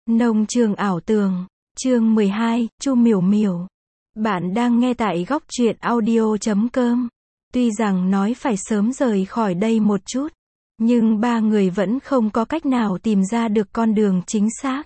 Nông trường ảo tưởng, chương 12, Chu Miểu Miểu. Bạn đang nghe tại góc truyện audio.com. Tuy rằng nói phải sớm rời khỏi đây một chút, nhưng ba người vẫn không có cách nào tìm ra được con đường chính xác.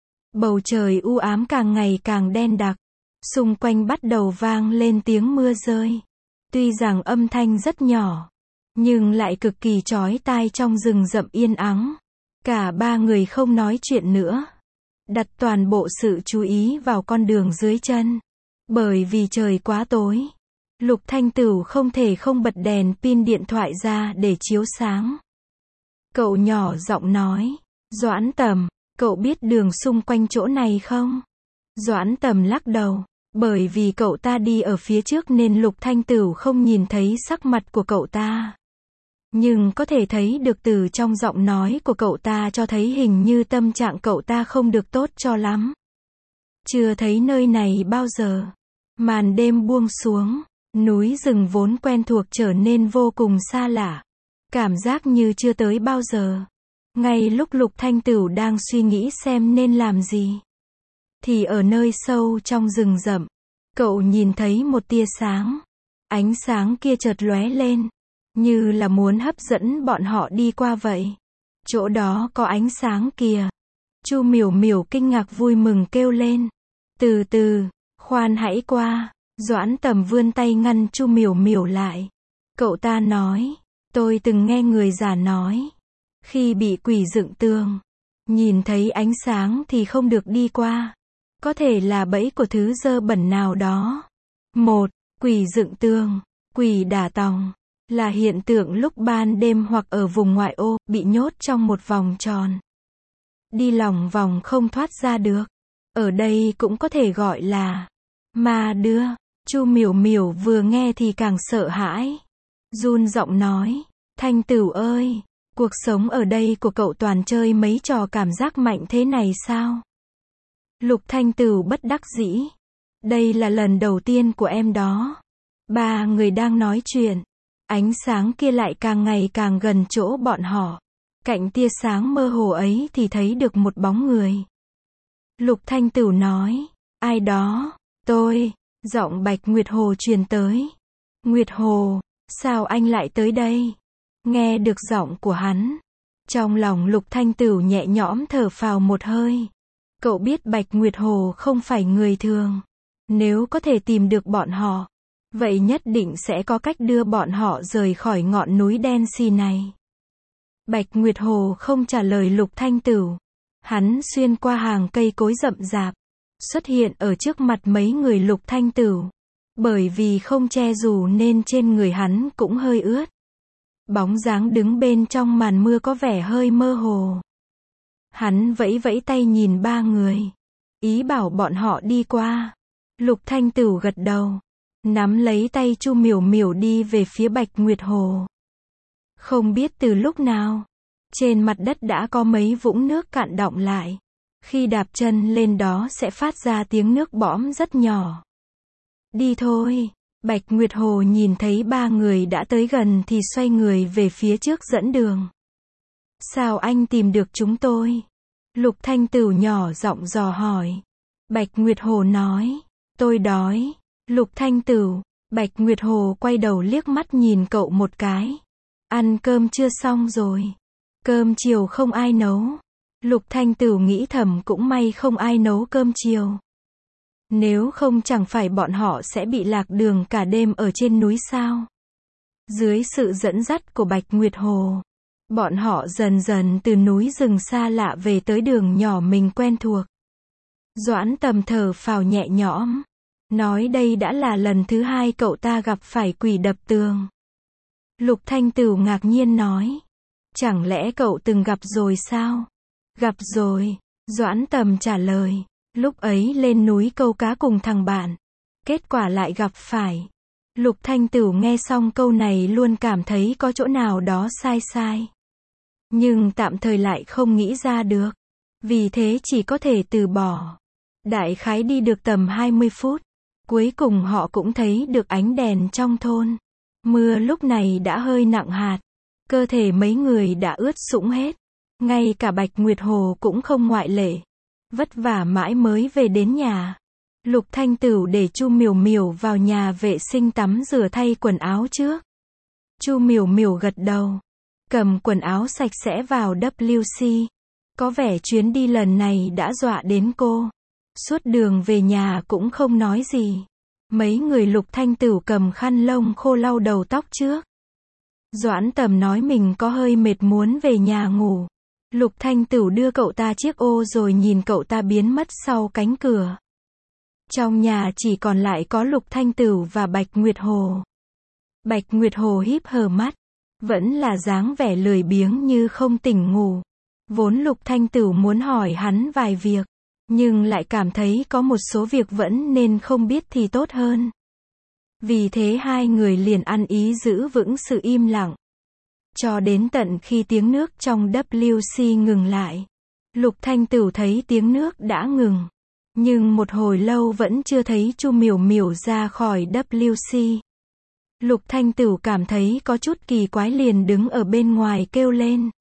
Bầu trời u ám càng ngày càng đen đặc, xung quanh bắt đầu vang lên tiếng mưa rơi. Tuy rằng âm thanh rất nhỏ, nhưng lại cực kỳ chói tai trong rừng rậm yên ắng. Cả ba người không nói chuyện nữa, đặt toàn bộ sự chú ý vào con đường dưới chân. Bởi vì trời quá tối, Lục Thanh Tửu không thể không bật đèn pin điện thoại ra để chiếu sáng. Cậu nhỏ giọng nói, Doãn Tầm, cậu biết đường xung quanh chỗ này không? Doãn Tầm lắc đầu, bởi vì cậu ta đi ở phía trước nên Lục Thanh Tửu không nhìn thấy sắc mặt của cậu ta. Nhưng có thể thấy được từ trong giọng nói của cậu ta cho thấy hình như tâm trạng cậu ta không được tốt cho lắm. Chưa thấy nơi này bao giờ. Màn đêm buông xuống, núi rừng vốn quen thuộc trở nên vô cùng xa lạ. Cảm giác như chưa tới bao giờ. Ngay lúc Lục Thanh Tửu đang suy nghĩ xem nên làm gì, thì ở nơi sâu trong rừng rậm, cậu nhìn thấy một tia sáng. Ánh sáng kia chợt lóe lên, như là muốn hấp dẫn bọn họ đi qua vậy. Chỗ đó có ánh sáng kìa. Chu Miểu Miểu kinh ngạc vui mừng kêu lên. Từ từ, khoan hãy qua. Doãn Tầm vươn tay ngăn Chu Miểu Miểu lại. Cậu ta nói, tôi từng nghe người già nói, khi bị quỷ dựng tường, nhìn thấy ánh sáng thì không được đi qua. Có thể là bẫy của thứ dơ bẩn nào đó. Một, quỷ dựng tường, quỷ đả tòng, là hiện tượng lúc ban đêm hoặc ở vùng ngoại ô, bị nhốt trong một vòng tròn. Đi lòng vòng không thoát ra được. Ở đây cũng có thể gọi là ma đưa. Chu Miểu Miểu vừa nghe thì càng sợ hãi. Run giọng nói, Thanh Tửu ơi, cuộc sống ở đây của cậu toàn chơi mấy trò cảm giác mạnh thế này sao? Lục Thanh Tửu bất đắc dĩ. Đây là lần đầu tiên của em đó. Ba người đang nói chuyện. Ánh sáng kia lại càng ngày càng gần chỗ bọn họ. Cạnh tia sáng mơ hồ ấy thì thấy được một bóng người. Lục Thanh Tửu nói, ai đó? Tôi. Giọng Bạch Nguyệt Hồ truyền tới. Nguyệt Hồ, sao anh lại tới đây? Nghe được giọng của hắn, trong lòng Lục Thanh Tửu nhẹ nhõm thở phào một hơi. Cậu biết Bạch Nguyệt Hồ không phải người thường. Nếu có thể tìm được bọn họ, vậy nhất định sẽ có cách đưa bọn họ rời khỏi ngọn núi đen xì này. Bạch Nguyệt Hồ không trả lời Lục Thanh Tửu. Hắn xuyên qua hàng cây cối rậm rạp, xuất hiện ở trước mặt mấy người Lục Thanh Tửu. Bởi vì không che dù nên trên người hắn cũng hơi ướt. Bóng dáng đứng bên trong màn mưa có vẻ hơi mơ hồ. Hắn vẫy vẫy tay nhìn ba người, ý bảo bọn họ đi qua. Lục Thanh Tửu gật đầu, nắm lấy tay Chu Miểu Miểu đi về phía Bạch Nguyệt Hồ. Không biết từ lúc nào, trên mặt đất đã có mấy vũng nước cạn đọng lại. Khi đạp chân lên đó sẽ phát ra tiếng nước bõm rất nhỏ. Đi thôi. Bạch Nguyệt Hồ nhìn thấy ba người đã tới gần thì xoay người về phía trước dẫn đường. Sao anh tìm được chúng tôi? Lục Thanh Tửu nhỏ giọng dò hỏi. Bạch Nguyệt Hồ nói, tôi đói. Lục Thanh Tửu. Bạch Nguyệt Hồ quay đầu liếc mắt nhìn cậu một cái. Ăn cơm chưa xong rồi? Cơm chiều không ai nấu. Lục Thanh Tửu nghĩ thầm cũng may không ai nấu cơm chiều. Nếu không chẳng phải bọn họ sẽ bị lạc đường cả đêm ở trên núi sao? Dưới sự dẫn dắt của Bạch Nguyệt Hồ, bọn họ dần dần từ núi rừng xa lạ về tới đường nhỏ mình quen thuộc. Doãn Tầm thở phào nhẹ nhõm, nói đây đã là lần thứ hai cậu ta gặp phải quỷ đập tường. Lục Thanh Tửu ngạc nhiên nói, chẳng lẽ cậu từng gặp rồi sao? Gặp rồi, Doãn Tầm trả lời, lúc ấy lên núi câu cá cùng thằng bạn, kết quả lại gặp phải. Lục Thanh Tửu nghe xong câu này luôn cảm thấy có chỗ nào đó sai sai. Nhưng tạm thời lại không nghĩ ra được. Vì thế chỉ có thể từ bỏ. Đại khái đi được tầm 20 phút. Cuối cùng họ cũng thấy được ánh đèn trong thôn. Mưa lúc này đã hơi nặng hạt. Cơ thể mấy người đã ướt sũng hết. Ngay cả Bạch Nguyệt Hồ cũng không ngoại lệ. Vất vả mãi mới về đến nhà. Lục Thanh Tửu để Chu Miểu Miểu vào nhà vệ sinh tắm rửa thay quần áo trước. Chu Miểu Miểu gật đầu, cầm quần áo sạch sẽ vào WC. Có vẻ chuyến đi lần này đã dọa đến cô. Suốt đường về nhà cũng không nói gì. Mấy người Lục Thanh Tửu cầm khăn lông khô lau đầu tóc trước. Doãn Tầm nói mình có hơi mệt muốn về nhà ngủ. Lục Thanh Tửu đưa cậu ta chiếc ô rồi nhìn cậu ta biến mất sau cánh cửa. Trong nhà chỉ còn lại có Lục Thanh Tửu và Bạch Nguyệt Hồ. Bạch Nguyệt Hồ híp hờ mắt, vẫn là dáng vẻ lười biếng như không tỉnh ngủ. Vốn Lục Thanh Tửu muốn hỏi hắn vài việc, nhưng lại cảm thấy có một số việc vẫn nên không biết thì tốt hơn. Vì thế hai người liền ăn ý giữ vững sự im lặng. Cho đến tận khi tiếng nước trong WC ngừng lại. Lục Thanh Tửu thấy tiếng nước đã ngừng. Nhưng một hồi lâu vẫn chưa thấy Chu Miểu Miểu ra khỏi WC. Lục Thanh Tửu cảm thấy có chút kỳ quái liền đứng ở bên ngoài kêu lên.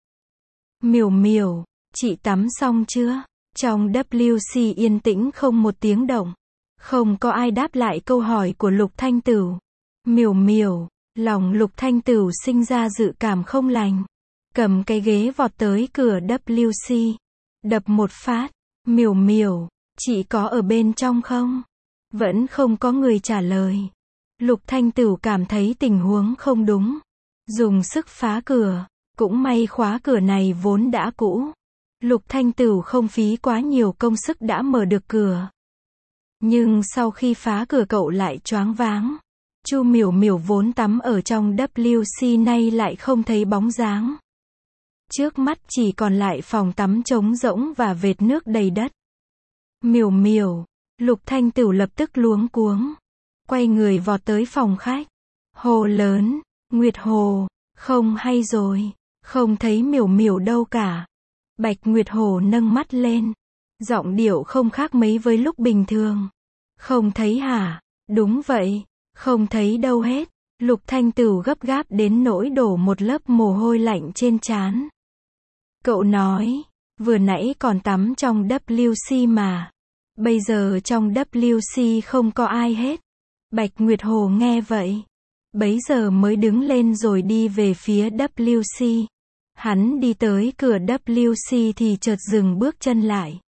Miểu Miểu, chị tắm xong chưa? Trong WC yên tĩnh không một tiếng động. Không có ai đáp lại câu hỏi của Lục Thanh Tửu. Miểu Miểu, lòng Lục Thanh Tửu sinh ra dự cảm không lành. Cầm cái ghế vọt tới cửa WC. Đập một phát. Miểu Miểu, chị có ở bên trong không? Vẫn không có người trả lời. Lục Thanh Tửu cảm thấy tình huống không đúng. Dùng sức phá cửa. Cũng may khóa cửa này vốn đã cũ. Lục Thanh Tửu không phí quá nhiều công sức đã mở được cửa. Nhưng sau khi phá cửa cậu lại choáng váng. Chu Miểu Miểu vốn tắm ở trong WC nay lại không thấy bóng dáng. Trước mắt chỉ còn lại phòng tắm trống rỗng và vệt nước đầy đất. Miểu Miểu, Lục Thanh Tửu lập tức luống cuống. Quay người vọt tới phòng khách. Hồ lớn, Nguyệt Hồ, không hay rồi, không thấy Miểu Miểu đâu cả. Bạch Nguyệt Hồ nâng mắt lên. Giọng điệu không khác mấy với lúc bình thường. Không thấy hả? Đúng vậy, không thấy đâu hết. Lục Thanh Tửu gấp gáp đến nỗi đổ một lớp mồ hôi lạnh trên trán. Cậu nói, vừa nãy còn tắm trong WC mà. Bây giờ trong WC không có ai hết. Bạch Nguyệt Hồ nghe vậy. Bấy giờ mới đứng lên rồi đi về phía WC. Hắn đi tới cửa WC thì chợt dừng bước chân lại.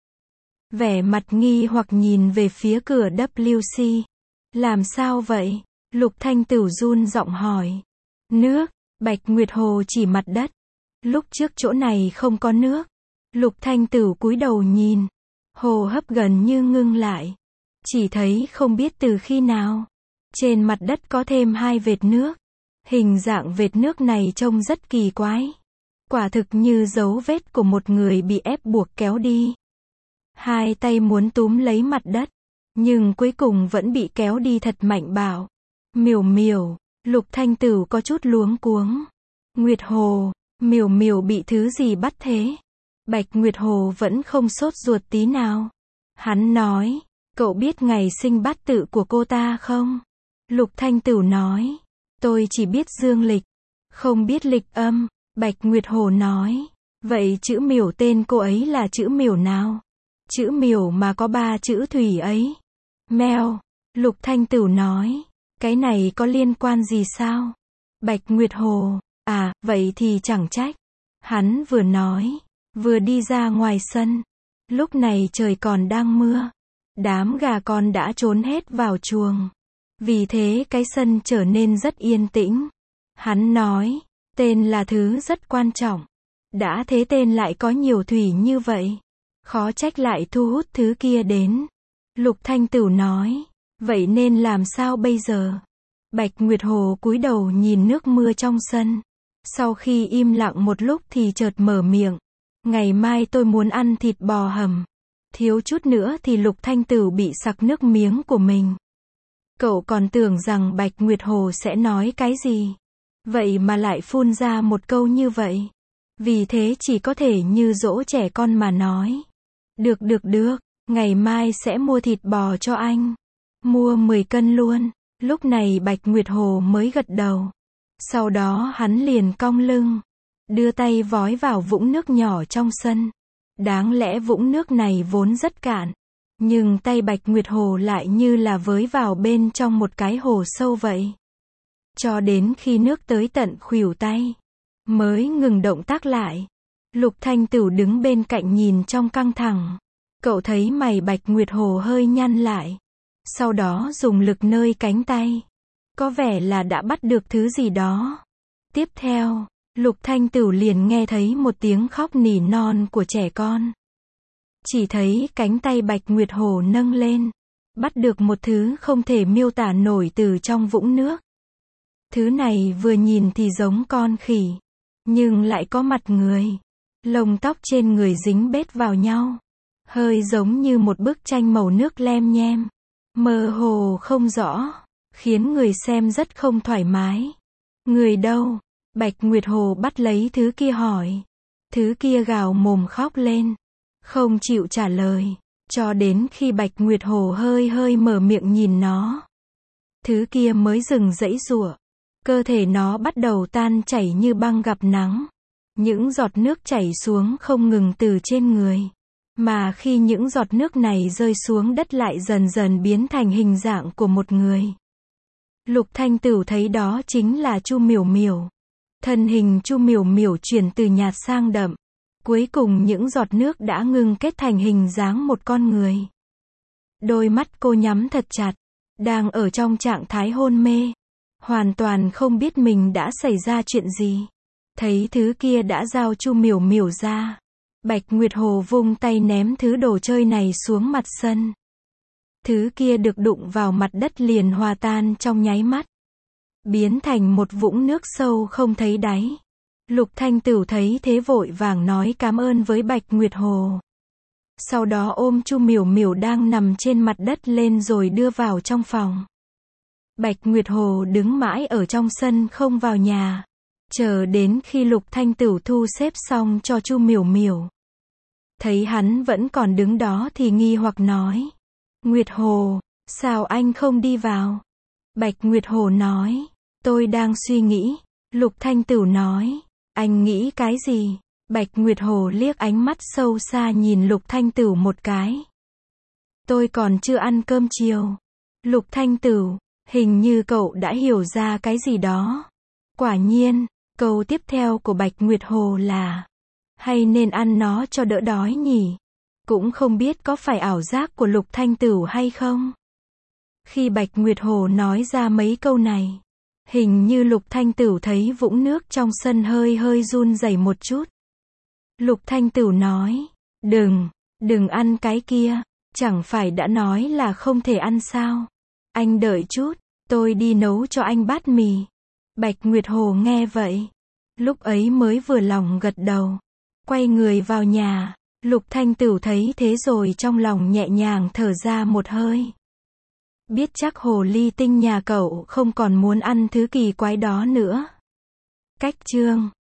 Vẻ mặt nghi hoặc nhìn về phía cửa WC. Làm sao vậy? Lục Thanh Tửu run giọng hỏi. Nước. Bạch Nguyệt Hồ chỉ mặt đất. Lúc trước chỗ này không có nước. Lục Thanh Tửu cúi đầu nhìn. Hô hấp gần như ngưng lại. Chỉ thấy không biết từ khi nào. Trên mặt đất có thêm hai vệt nước. Hình dạng vệt nước này trông rất kỳ quái. Quả thực như dấu vết của một người bị ép buộc kéo đi. Hai tay muốn túm lấy mặt đất. Nhưng cuối cùng vẫn bị kéo đi thật mạnh bạo. Miểu Miểu, Lục Thanh Tửu có chút luống cuống. Nguyệt Hồ, Miểu Miểu bị thứ gì bắt thế? Bạch Nguyệt Hồ vẫn không sốt ruột tí nào. Hắn nói, cậu biết ngày sinh bát tự của cô ta không? Lục Thanh Tửu nói, tôi chỉ biết dương lịch, không biết lịch âm. Bạch Nguyệt Hồ nói, vậy chữ Miểu tên cô ấy là chữ Miểu nào? Chữ Miểu mà có 3 chữ thủy ấy. Mèo, Lục Thanh Tửu nói, cái này có liên quan gì sao? Bạch Nguyệt Hồ, à, vậy thì chẳng trách. Hắn vừa nói, vừa đi ra ngoài sân. Lúc này trời còn đang mưa. Đám gà con đã trốn hết vào chuồng. Vì thế cái sân trở nên rất yên tĩnh. Hắn nói, tên là thứ rất quan trọng. Đã thế tên lại có nhiều thủy như vậy. Khó trách lại thu hút thứ kia đến. Lục Thanh Tửu nói, vậy nên làm sao bây giờ? Bạch Nguyệt Hồ cúi đầu nhìn nước mưa trong sân. Sau khi im lặng một lúc thì chợt mở miệng. Ngày mai tôi muốn ăn thịt bò hầm. Thiếu chút nữa thì Lục Thanh Tửu bị sặc nước miếng của mình. Cậu còn tưởng rằng Bạch Nguyệt Hồ sẽ nói cái gì. Vậy mà lại phun ra một câu như vậy. Vì thế chỉ có thể như dỗ trẻ con mà nói. Được, ngày mai sẽ mua thịt bò cho anh. Mua 10 cân luôn. Lúc này Bạch Nguyệt Hồ mới gật đầu. Sau đó hắn liền cong lưng. Đưa tay vói vào vũng nước nhỏ trong sân. Đáng lẽ vũng nước này vốn rất cạn, nhưng tay Bạch Nguyệt Hồ lại như là với vào bên trong một cái hồ sâu vậy. Cho đến khi nước tới tận khuỷu tay, mới ngừng động tác lại. Lục Thanh Tửu đứng bên cạnh nhìn trong căng thẳng. Cậu thấy mày Bạch Nguyệt Hồ hơi nhăn lại. Sau đó dùng lực nơi cánh tay. Có vẻ là đã bắt được thứ gì đó. Tiếp theo, Lục Thanh Tửu liền nghe thấy một tiếng khóc nỉ non của trẻ con. Chỉ thấy cánh tay Bạch Nguyệt Hồ nâng lên, bắt được một thứ không thể miêu tả nổi từ trong vũng nước. Thứ này vừa nhìn thì giống con khỉ, nhưng lại có mặt người. Lông tóc trên người dính bết vào nhau, hơi giống như một bức tranh màu nước lem nhem, mơ hồ không rõ, khiến người xem rất không thoải mái. Người đâu? Bạch Nguyệt Hồ bắt lấy thứ kia hỏi. Thứ kia gào mồm khóc lên, không chịu trả lời, cho đến khi Bạch Nguyệt Hồ hơi mở miệng nhìn nó. Thứ kia mới dừng giãy giụa, cơ thể nó bắt đầu tan chảy như băng gặp nắng. Những giọt nước chảy xuống không ngừng từ trên người, mà khi những giọt nước này rơi xuống đất lại dần dần biến thành hình dạng của một người. Lục Thanh Tửu thấy đó chính là Chu Miểu Miểu. Thân hình Chu Miểu Miểu chuyển từ nhạt sang đậm. Cuối cùng những giọt nước đã ngưng kết thành hình dáng một con người. Đôi mắt cô nhắm thật chặt, đang ở trong trạng thái hôn mê, hoàn toàn không biết mình đã xảy ra chuyện gì. Thấy thứ kia đã giao Chu Miểu Miểu ra, Bạch Nguyệt Hồ vung tay ném thứ đồ chơi này xuống mặt sân. Thứ kia được đụng vào mặt đất liền hòa tan trong nháy mắt, biến thành một vũng nước sâu không thấy đáy. Lục Thanh Tửu thấy thế vội vàng nói cảm ơn với Bạch Nguyệt Hồ. Sau đó ôm Chu Miểu Miểu đang nằm trên mặt đất lên rồi đưa vào trong phòng. Bạch Nguyệt Hồ đứng mãi ở trong sân không vào nhà, chờ đến khi Lục Thanh Tửu thu xếp xong cho Chu Miểu Miểu. Thấy hắn vẫn còn đứng đó thì nghi hoặc nói. Nguyệt Hồ, sao anh không đi vào? Bạch Nguyệt Hồ nói. Tôi đang suy nghĩ. Lục Thanh Tửu nói. Anh nghĩ cái gì? Bạch Nguyệt Hồ liếc ánh mắt sâu xa nhìn Lục Thanh Tửu một cái. Tôi còn chưa ăn cơm chiều. Lục Thanh Tửu, hình như cậu đã hiểu ra cái gì đó. Quả nhiên, câu tiếp theo của Bạch Nguyệt Hồ là hay nên ăn nó cho đỡ đói nhỉ? Cũng không biết có phải ảo giác của Lục Thanh Tửu hay không? Khi Bạch Nguyệt Hồ nói ra mấy câu này, hình như Lục Thanh Tửu thấy vũng nước trong sân hơi run rẩy một chút. Lục Thanh Tửu nói, đừng ăn cái kia, chẳng phải đã nói là không thể ăn sao? Anh đợi chút, tôi đi nấu cho anh bát mì. Bạch Nguyệt Hồ nghe vậy, lúc ấy mới vừa lòng gật đầu, quay người vào nhà. Lục Thanh Tửu thấy thế rồi trong lòng nhẹ nhàng thở ra một hơi. Biết chắc hồ ly tinh nhà cậu không còn muốn ăn thứ kỳ quái đó nữa. Cách chương